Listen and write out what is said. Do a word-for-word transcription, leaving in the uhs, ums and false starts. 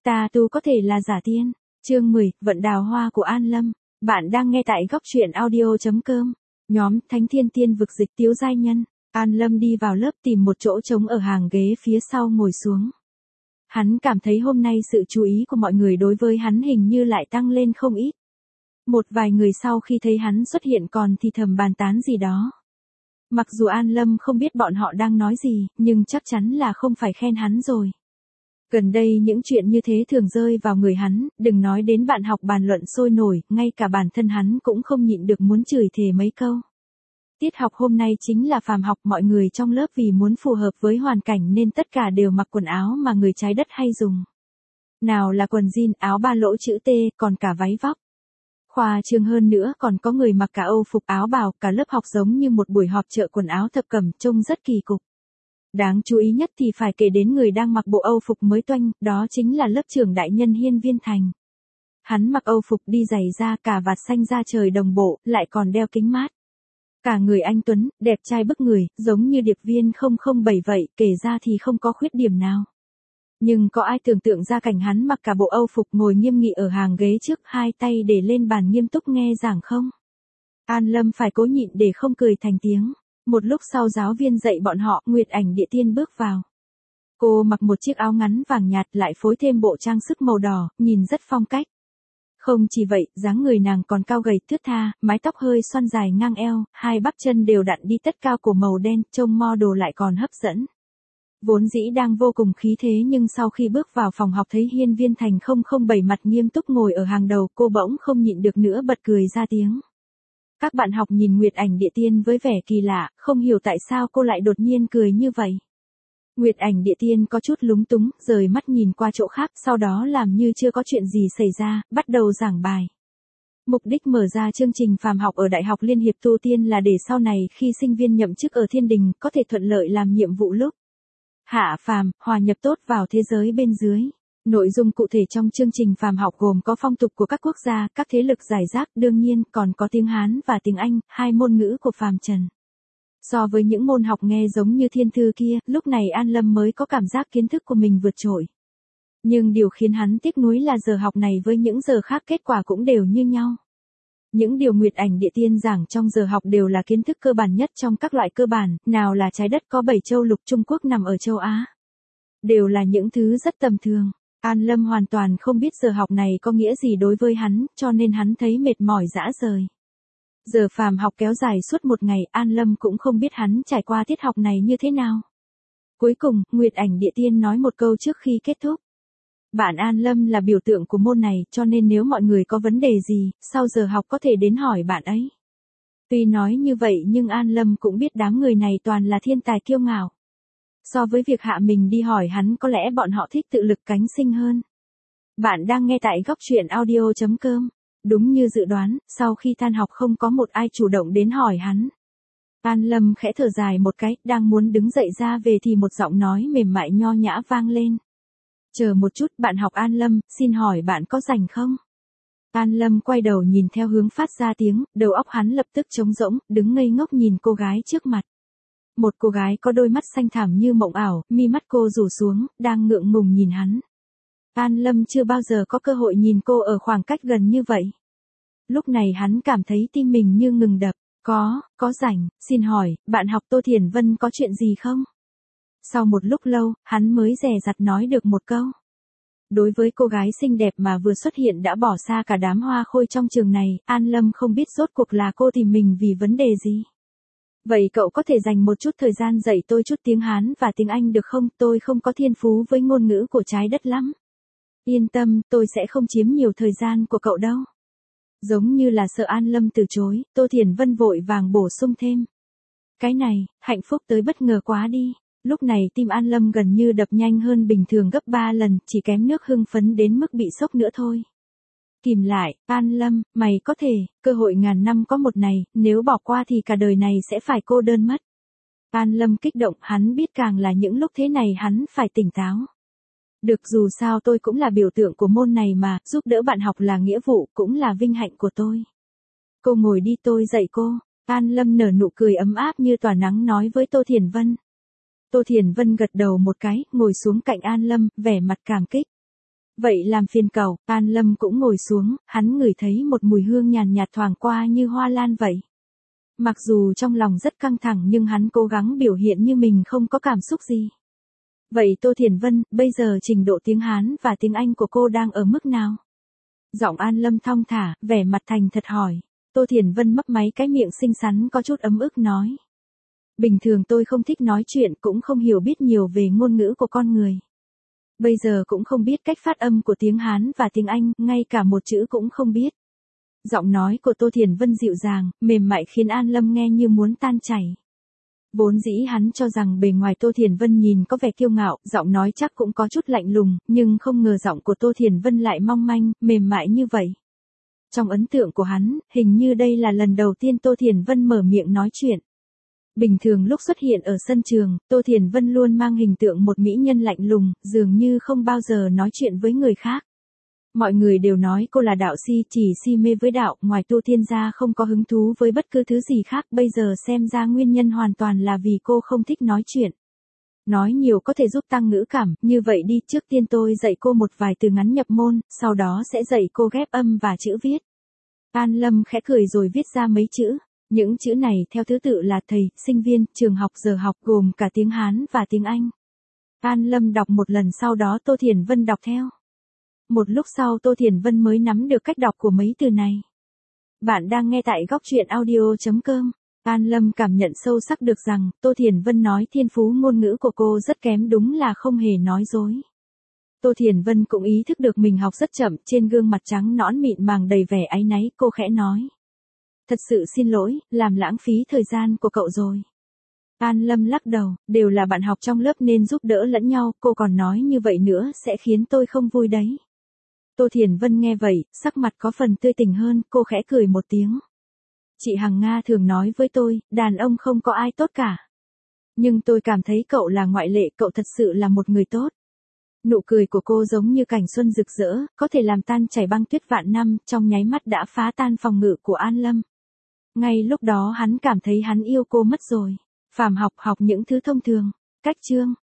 Ta tu có thể là giả tiên. Chương mười, vận đào hoa của An Lâm. Bạn đang nghe tại góc truyện audio chấm com. Nhóm Thánh Thiên Tiên Vực Dịch Tiếu Giai Nhân. An Lâm đi vào lớp tìm một chỗ trống ở hàng ghế phía sau ngồi xuống. Hắn cảm thấy hôm nay sự chú ý của mọi người đối với hắn hình như lại tăng lên không ít. Một vài người sau khi thấy hắn xuất hiện còn thì thầm bàn tán gì đó. Mặc dù An Lâm không biết bọn họ đang nói gì, nhưng chắc chắn là không phải khen hắn rồi. Gần đây những chuyện như thế thường rơi vào người hắn, đừng nói đến bạn học bàn luận sôi nổi, ngay cả bản thân hắn cũng không nhịn được muốn chửi thề mấy câu. Tiết học hôm nay chính là phàm học, mọi người trong lớp vì muốn phù hợp với hoàn cảnh nên tất cả đều mặc quần áo mà người trái đất hay dùng. Nào là quần jean, áo ba lỗ chữ T, còn cả váy vóc. Khoa trương hơn nữa còn có người mặc cả Âu phục áo bào, cả lớp học giống như một buổi họp chợ quần áo thập cẩm, trông rất kỳ cục. Đáng chú ý nhất thì phải kể đến người đang mặc bộ Âu phục mới toanh, đó chính là lớp trưởng đại nhân Hiên Viên Thành. Hắn mặc Âu phục đi giày da, cả vạt xanh da trời đồng bộ, lại còn đeo kính mát. Cả người anh tuấn, đẹp trai bức người, giống như điệp viên không không bảy vậy, kể ra thì không có khuyết điểm nào. Nhưng có ai tưởng tượng ra cảnh hắn mặc cả bộ Âu phục ngồi nghiêm nghị ở hàng ghế trước, hai tay để lên bàn nghiêm túc nghe giảng không? An Lâm phải cố nhịn để không cười thành tiếng. Một lúc sau giáo viên dạy bọn họ, Nguyệt Ảnh Địa Tiên bước vào. Cô mặc một chiếc áo ngắn vàng nhạt lại phối thêm bộ trang sức màu đỏ, nhìn rất phong cách. Không chỉ vậy, dáng người nàng còn cao gầy thướt tha, mái tóc hơi xoăn dài ngang eo, hai bắp chân đều đặn đi tất cao của màu đen, trông model lại còn hấp dẫn. Vốn dĩ đang vô cùng khí thế nhưng sau khi bước vào phòng học thấy Hiên Viên Thành không không bảy mặt nghiêm túc ngồi ở hàng đầu, cô bỗng không nhịn được nữa bật cười ra tiếng. Các bạn học nhìn Nguyệt Ảnh Địa Tiên với vẻ kỳ lạ, không hiểu tại sao cô lại đột nhiên cười như vậy. Nguyệt Ảnh Địa Tiên có chút lúng túng, rời mắt nhìn qua chỗ khác, sau đó làm như chưa có chuyện gì xảy ra, bắt đầu giảng bài. Mục đích mở ra chương trình phàm học ở Đại học Liên hiệp Tu Tiên là để sau này khi sinh viên nhậm chức ở thiên đình có thể thuận lợi làm nhiệm vụ lúc hạ phàm, hòa nhập tốt vào thế giới bên dưới. Nội dung cụ thể trong chương trình phàm học gồm có phong tục của các quốc gia, các thế lực giải rác, đương nhiên còn có tiếng Hán và tiếng Anh, hai ngôn ngữ của phàm trần. So với những môn học nghe giống như thiên thư kia, lúc này An Lâm mới có cảm giác kiến thức của mình vượt trội. Nhưng điều khiến hắn tiếc nuối là giờ học này với những giờ khác kết quả cũng đều như nhau. Những điều Nguyệt Ảnh Địa Tiên giảng trong giờ học đều là kiến thức cơ bản nhất trong các loại cơ bản, nào là trái đất có bảy châu lục, Trung Quốc nằm ở châu Á. Đều là những thứ rất tầm thường. An Lâm hoàn toàn không biết giờ học này có nghĩa gì đối với hắn, cho nên hắn thấy mệt mỏi rã rời. Giờ phàm học kéo dài suốt một ngày, An Lâm cũng không biết hắn trải qua tiết học này như thế nào. Cuối cùng, Nguyệt Ảnh Địa Tiên nói một câu trước khi kết thúc. Bạn An Lâm là biểu tượng của môn này, cho nên nếu mọi người có vấn đề gì, sau giờ học có thể đến hỏi bạn ấy. Tuy nói như vậy nhưng An Lâm cũng biết đám người này toàn là thiên tài kiêu ngạo. So với việc hạ mình đi hỏi hắn có lẽ bọn họ thích tự lực cánh sinh hơn. Bạn đang nghe tại góc truyện audio chấm com. Đúng như dự đoán, sau khi tan học không có một ai chủ động đến hỏi hắn. An Lâm khẽ thở dài một cái, đang muốn đứng dậy ra về thì một giọng nói mềm mại nho nhã vang lên. Chờ một chút, bạn học An Lâm, xin hỏi bạn có rảnh không? An Lâm quay đầu nhìn theo hướng phát ra tiếng, đầu óc hắn lập tức trống rỗng, đứng ngây ngốc nhìn cô gái trước mặt. Một cô gái có đôi mắt xanh thẳm như mộng ảo, mi mắt cô rủ xuống, đang ngượng ngùng nhìn hắn. An Lâm chưa bao giờ có cơ hội nhìn cô ở khoảng cách gần như vậy. Lúc này hắn cảm thấy tim mình như ngừng đập. Có, có rảnh, xin hỏi, bạn học Tô Thiển Vân có chuyện gì không? Sau một lúc lâu, hắn mới dè dặt nói được một câu. Đối với cô gái xinh đẹp mà vừa xuất hiện đã bỏ xa cả đám hoa khôi trong trường này, An Lâm không biết rốt cuộc là cô tìm mình vì vấn đề gì. Vậy cậu có thể dành một chút thời gian dạy tôi chút tiếng Hán và tiếng Anh được không? Tôi không có thiên phú với ngôn ngữ của trái đất lắm. Yên tâm, tôi sẽ không chiếm nhiều thời gian của cậu đâu. Giống như là sợ An Lâm từ chối, Tô Thiển Vân vội vàng bổ sung thêm. Cái này, hạnh phúc tới bất ngờ quá đi. Lúc này tim An Lâm gần như đập nhanh hơn bình thường gấp ba lần, chỉ kém nước hưng phấn đến mức bị sốc nữa thôi. Kìm lại, An Lâm, mày có thể, cơ hội ngàn năm có một này, nếu bỏ qua thì cả đời này sẽ phải cô đơn mất. An Lâm kích động, hắn biết càng là những lúc thế này hắn phải tỉnh táo. Được, dù sao tôi cũng là biểu tượng của môn này mà, giúp đỡ bạn học là nghĩa vụ, cũng là vinh hạnh của tôi. Cô ngồi đi, tôi dạy cô. An Lâm nở nụ cười ấm áp như tỏa nắng nói với Tô Thiển Vân. Tô Thiển Vân gật đầu một cái, ngồi xuống cạnh An Lâm, vẻ mặt cảm kích. Vậy làm phiền cậu, An Lâm cũng ngồi xuống, hắn ngửi thấy một mùi hương nhàn nhạt thoảng qua như hoa lan vậy. Mặc dù trong lòng rất căng thẳng nhưng hắn cố gắng biểu hiện như mình không có cảm xúc gì. Vậy Tô Thiển Vân, bây giờ trình độ tiếng Hán và tiếng Anh của cô đang ở mức nào? Giọng An Lâm thong thả, vẻ mặt thành thật hỏi. Tô Thiển Vân mấp máy cái miệng xinh xắn có chút ấm ức nói. Bình thường tôi không thích nói chuyện cũng không hiểu biết nhiều về ngôn ngữ của con người. Bây giờ cũng không biết cách phát âm của tiếng Hán và tiếng Anh, ngay cả một chữ cũng không biết. Giọng nói của Tô Thiển Vân dịu dàng, mềm mại khiến An Lâm nghe như muốn tan chảy. Vốn dĩ hắn cho rằng bề ngoài Tô Thiển Vân nhìn có vẻ kiêu ngạo, giọng nói chắc cũng có chút lạnh lùng, nhưng không ngờ giọng của Tô Thiển Vân lại mong manh, mềm mại như vậy. Trong ấn tượng của hắn, hình như đây là lần đầu tiên Tô Thiển Vân mở miệng nói chuyện. Bình thường lúc xuất hiện ở sân trường, Tô Thiển Vân luôn mang hình tượng một mỹ nhân lạnh lùng, dường như không bao giờ nói chuyện với người khác. Mọi người đều nói cô là đạo si, chỉ si mê với đạo, ngoài tu thiên ra không có hứng thú với bất cứ thứ gì khác, bây giờ xem ra nguyên nhân hoàn toàn là vì cô không thích nói chuyện. Nói nhiều có thể giúp tăng ngữ cảm, như vậy đi, trước tiên tôi dạy cô một vài từ ngắn nhập môn, sau đó sẽ dạy cô ghép âm và chữ viết. An Lâm khẽ cười rồi viết ra mấy chữ. Những chữ này theo thứ tự là thầy, sinh viên, trường học, giờ học, gồm cả tiếng Hán và tiếng Anh. An Lâm đọc một lần, sau đó Tô Thiển Vân đọc theo. Một lúc sau Tô Thiển Vân mới nắm được cách đọc của mấy từ này. Bạn đang nghe tại góc truyện audio chấm com. An Lâm cảm nhận sâu sắc được rằng, Tô Thiển Vân nói thiên phú ngôn ngữ của cô rất kém, đúng là không hề nói dối. Tô Thiển Vân cũng ý thức được mình học rất chậm, trên gương mặt trắng nõn mịn màng đầy vẻ áy náy, cô khẽ nói. Thật sự xin lỗi, làm lãng phí thời gian của cậu rồi. An Lâm lắc đầu, đều là bạn học trong lớp nên giúp đỡ lẫn nhau, cô còn nói như vậy nữa sẽ khiến tôi không vui đấy. Tô Thiển Vân nghe vậy, sắc mặt có phần tươi tỉnh hơn, cô khẽ cười một tiếng. Chị Hằng Nga thường nói với tôi, đàn ông không có ai tốt cả. Nhưng tôi cảm thấy cậu là ngoại lệ, cậu thật sự là một người tốt. Nụ cười của cô giống như cảnh xuân rực rỡ, có thể làm tan chảy băng tuyết vạn năm, trong nháy mắt đã phá tan phòng ngự của An Lâm. Ngay lúc đó hắn cảm thấy hắn yêu cô mất rồi. Phàm học học những thứ thông thường. Cách chương.